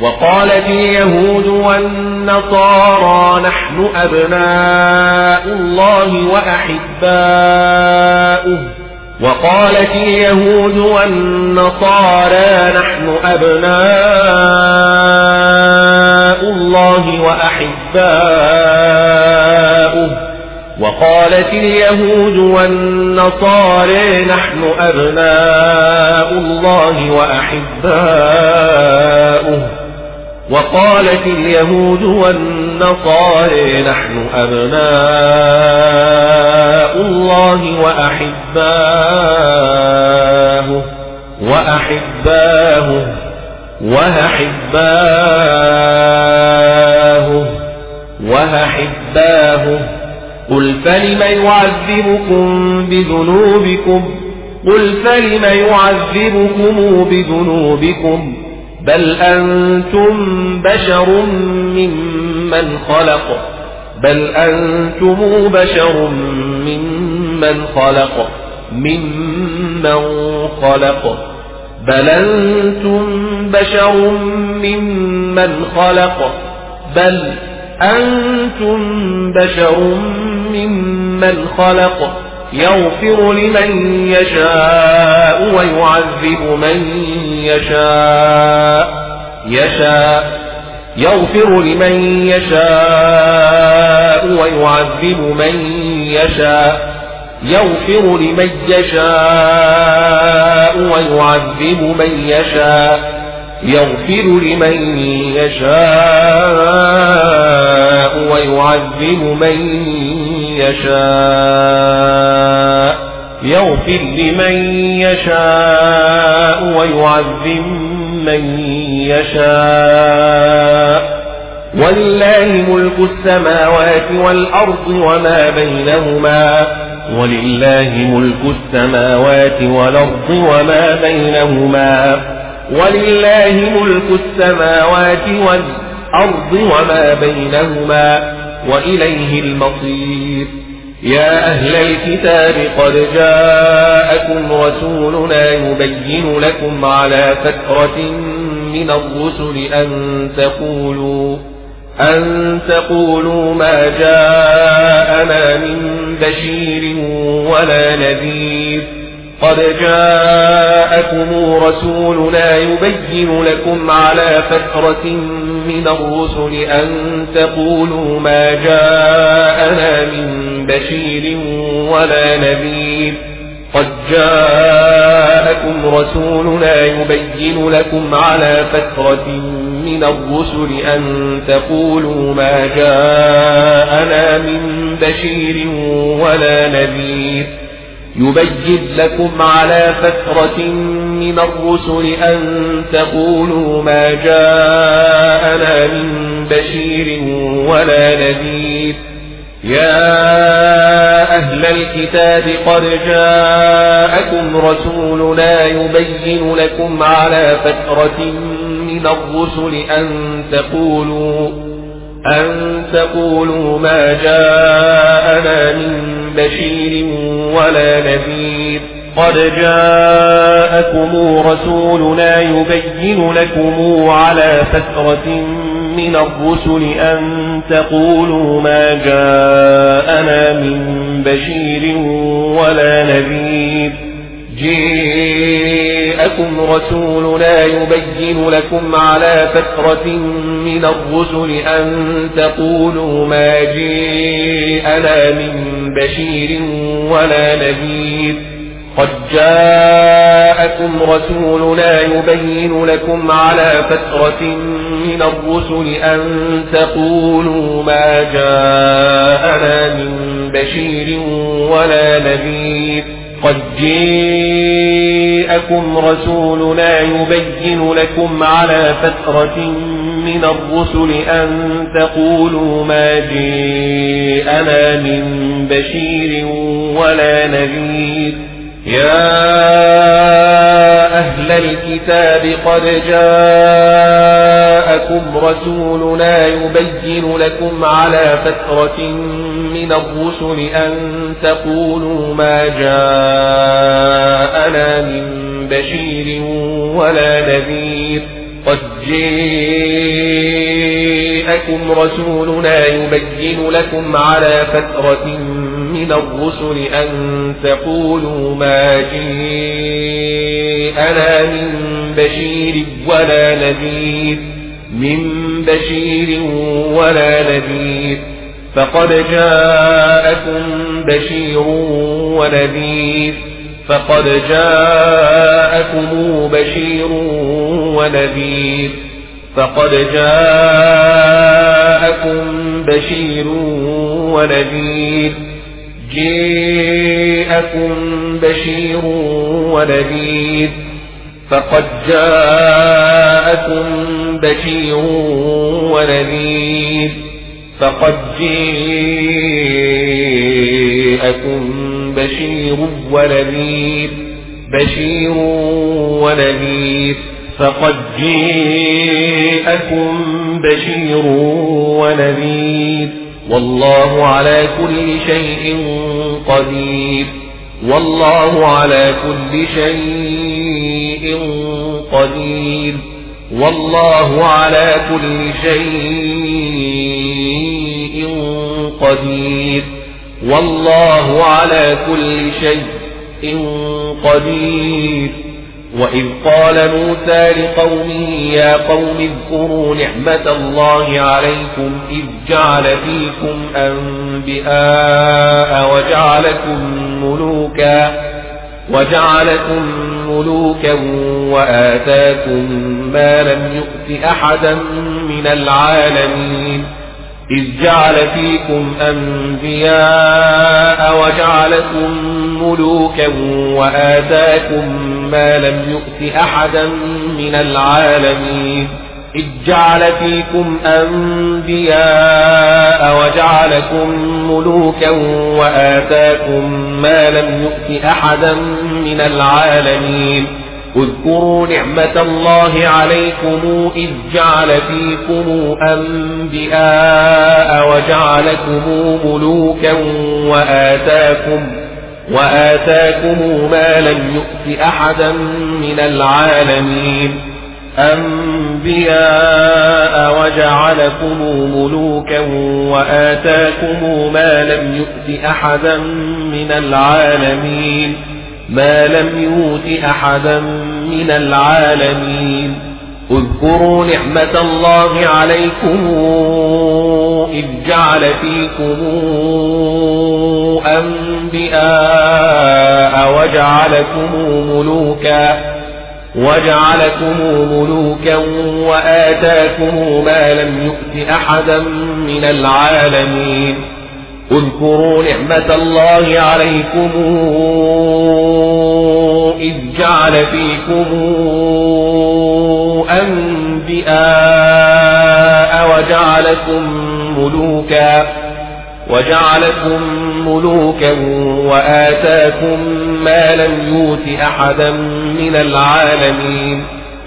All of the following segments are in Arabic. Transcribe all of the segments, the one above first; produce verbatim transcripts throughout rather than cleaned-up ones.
وقالت اليهود والنصارى نحن أبناء الله وأحباؤه وقالت اليهود والنصارى نحن أبناء الله وأحباؤه وقالت اليهود والنصارى نحن أبناء الله وأحباؤه وقالت اليهود والنصارى نحن أبناء الله وأحباؤه وأحباؤه وأحباؤه وأحباؤه قل فلم يعذبكم بذنوبكم قل فلم يعذبكم بذنوبكم بل أنتم بشر ممن خلق بل أنتم بشر ممن خلق ممن خلق بل أنتم بشر ممن خلق بل أنتم بشر ممن خلق يغفر لمن يشاء ويعذب من يشاء يشاء يغفر لمن يشاء ويعذب من يشاء يغفر لمن يشاء ويعذب من يشاء يغفر لمن يشاء ويعذب من يشاء يغفر لمن يشاء ويعذب من يشاء ولله ملك السماوات والأرض وما بينهما ولله ملك السماوات والأرض وما بينهما ولله ملك السماوات والأرض وما بينهما وإليه المصير يا أهل الكتاب قد جاءكم رسولنا يبين لكم على فترة من الرسل أن تقولوا أن تقولوا ما جاءنا من بشير ولا نذير قد جاءكم رسولنا يبين لكم على فترة من الرسل أن تقولوا ما جاءنا من بشير ولا نذير قد جاءكم رسولنا يبين لكم على فترة من الرسل أن تقولوا ما جاءنا من بشير ولا نذير يبين لكم على فترة من الرسل أن تقولوا ما جاءنا من بشير ولا نذير يا أهل الكتاب قد جاءكم رسولنا يبين لكم على فترة من الرسل أن تقولوا أن تقولوا ما جاءنا من بشير ولا نذير قد جاءكم رسولنا يبين لكم على فترة من الرسل أن تقولوا ما جاءنا من بشير ولا نذير جاءكم رسولنا يبين لكم على فترة من الرسل أن تقولوا ما جاءنا من بشير ولا نذير قد جاءكم رسولنا يبين لكم على فترة من الرسل أن تقولوا ما جاءنا من بشير ولا نذير قد جاءكم رسولنا يبين لكم على فترة من الرسل أن تقولوا ما جاءنا من بشير ولا نذير يا أهل الكتاب قد جاءكم رسولنا يبين لكم على فترة من الرسل أن تقولوا ما جاءنا من بشير ولا نذير قد جاءكم رسولنا يبين لكم على فترة من الرسل أن تقولوا ما جاءنا من بشير ولا نذير من بشير ولا نذير فقد جاءكم بشير ونذير فقد جاءكم بشير ونذير فقد جاءكم بشير ونذير جاءكم بشير ونذير فقد جاءكم بشير ونذير فقد جاءكم بشير ونذير بشير ونذير فقد جاءكم بشير ونذير والله على كل شيء قدير والله على كل شيء قدير والله على كل شيء قدير والله على كل شيء قدير وإذ قال موسى لقومه يا قوم اذكروا نعمة الله عليكم إذ جعل فيكم أنبياء وجعلكم ملوكا وجعلكم ملوكا وآتاكم ما لم يؤت أحدا من العالمين إذ جعل فيكم أنبياء وجعلكم ملوكا وآتاكم ما لم يؤت أحدا من العالمين إذ جعل فيكم أنبياء وجعلكم ملوكا وآتاكم ما لم يؤت أحدا من العالمين اذكروا نعمة الله عليكم إذ جعل فيكم أنبياء وجعلكم ملوكا وآتاكم وآتاكم ما لم يؤت أحدا من العالمين أنبياء وجعلكم ملوكا وآتاكم ما لم يؤت أحدا من العالمين ما لم يؤت أحدا من العالمين اذكروا نعمة الله عليكم إذ جعل فيكم أنبياء وجعلكم ملوكا وجعلكم ملوكا وآتاكم ما لم يؤت أحدا من العالمين اذكروا نعمة الله عليكم إذ جعل فيكم أنبياء وجعلكم ملوكا وجعلكم ملوكا وآتاكم ما لم يؤت أحدا من العالمين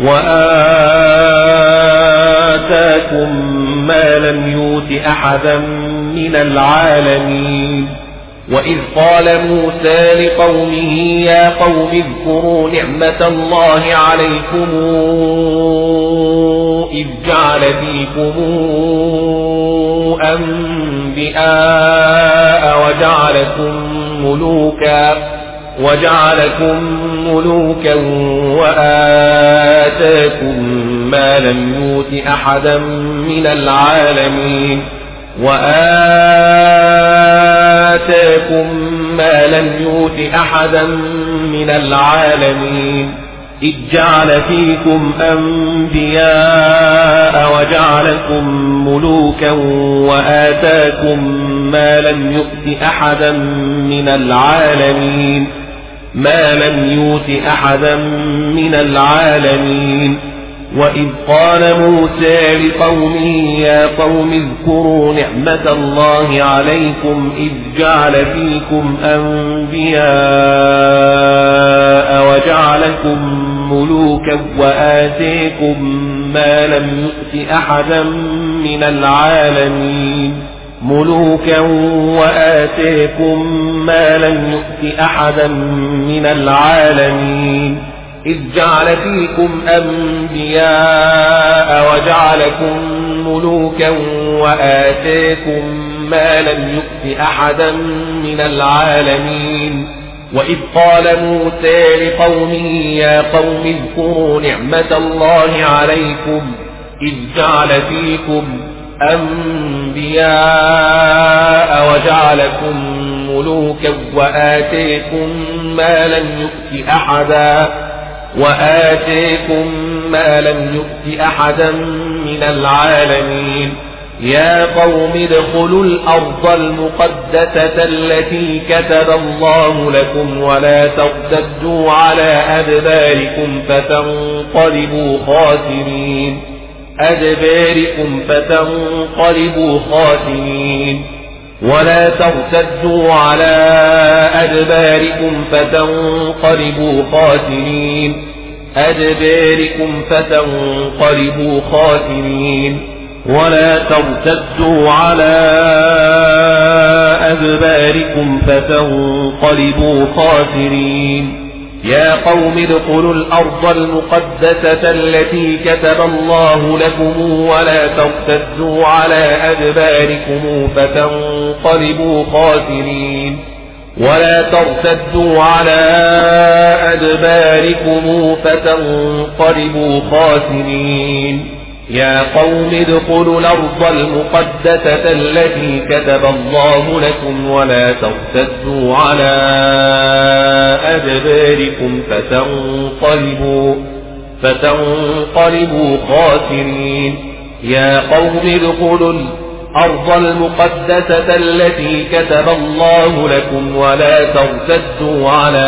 وآتاكم ما لم يؤت أحدا من العالمين وإذ قال موسى لقومه يا قوم اذكروا نعمة الله عليكم إذ جعل فيكم أنبياء وجعلكم ملوكا وجعلكم ملوكا وآتاكم ما لم يؤت أحدا من العالمين وآتاكم ما لم يؤت أحدا من العالمين إذ جعل فيكم أنبياء وجعلكم ملوكا وآتاكم ما لم يؤت أحدا من العالمين ما لم يؤت أحدا من العالمين وإذ قال موسى لقومه يا قوم اذكروا نعمة الله عليكم إذ جعل فيكم أنبياء وجعلكم ملوكا وآتاكم ما لم يؤت أحدا من العالمين ملوكا وآتاكم ما لم يؤت أحدا من العالمين إذ جعل فيكم أنبياء وجعلكم ملوكا وآتاكم ما لم يؤت أحدا من العالمين وإذ قال موسى لقومه يا قوم اذكروا نعمة الله عليكم إذ جعل فيكم أنبياء وجعلكم ملوكا وآتيكم ما لم يؤت أحدا وآتيكم ما لم يؤت أحدا من العالمين يا قوم ادخلوا الأرض المقدسة التي كتب الله لكم ولا ترتدوا على أدباركم فتنقلبوا خاسرين أدباركم فتنقلبوا خاسرين ولا ترتدوا على أدباركم فتنقلبوا خاسرين أدباركم فتنقلبوا خاسرين ولا ترتدوا على أدباركم فتنقلبوا خاسرين يا قوم ادخلوا الأرض المقدسة التي كتب الله لكم ولا ترتدوا على أدباركم فتنقلبوا خاسرين ولا ترتدوا على أدباركم فتنقلبوا خاسرين يا قوم ادخلوا الأرض المقدسة التي كتب الله لكم ولا ترتدوا على أدباركم فتنقلبوا فتنقلبوا خاسرين يا قوم ادخلوا الأرض المقدسة التي كتب الله لكم ولا ترتدوا على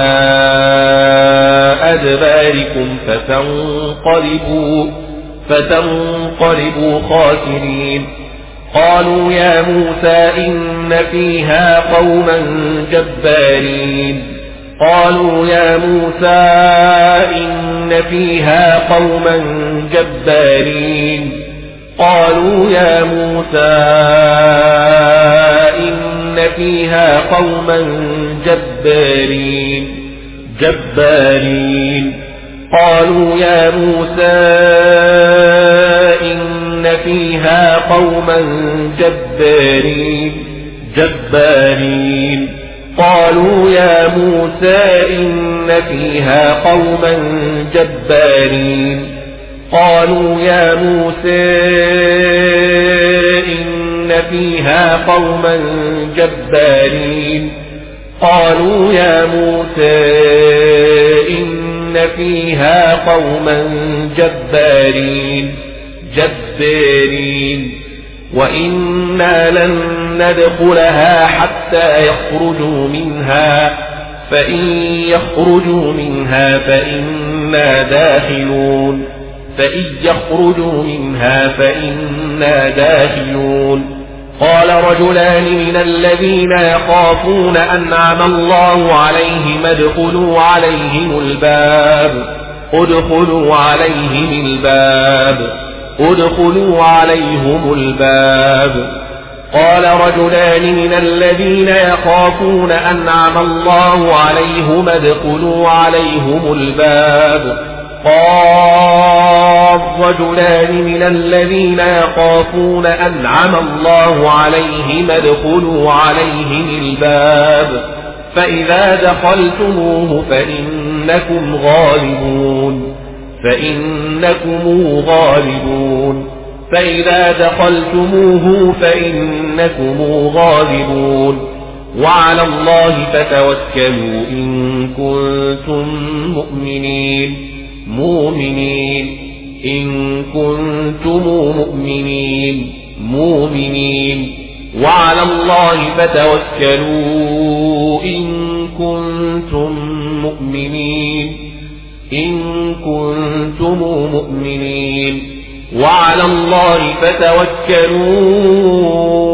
أدباركم فتنقلبوا فتنقلبوا خاسرين قالوا يا موسى إن فيها قوما جبارين قالوا يا موسى إن فيها قوما جبارين قالوا يا موسى إن فيها قوما جبارين جبارين قالوا يا موسى إن فيها قوما جبارين جبارين قالوا يا موسى إن فيها قوما جبارين قالوا يا موسى إن فيها قوما جبارين قالوا يا موسى إن فيها قوما جبارين جبارين وإنا لن ندخلها حتى يخرجوا منها فإن يخرجوا منها فإنا داخلون فإن يخرجوا منها فإنا داخلون قال رجلان من الذين يخافون أنعم الله عليهم ادخلوا عليهم الباب ادخلوا عليهم الباب ادخلوا عليهم الباب قال رجلان من الذين يخافون أنعم الله عليهم ادخلوا عليهم الباب قال رجلان من الذين يخافون أنعم الله عليهم ادخلوا عليهم الباب فإذا دخلتموه فإنكم غالبون فإنكم غالبون فإذا دخلتموه فإنكم غالبون وعلى الله فتوكلوا إن كنتم مؤمنين مؤمنين إن كنتم مؤمنين مؤمنين وعلى الله فتوكلوا إن كنتم مؤمنين إن كنتم مؤمنين وعلى الله فتوكلوا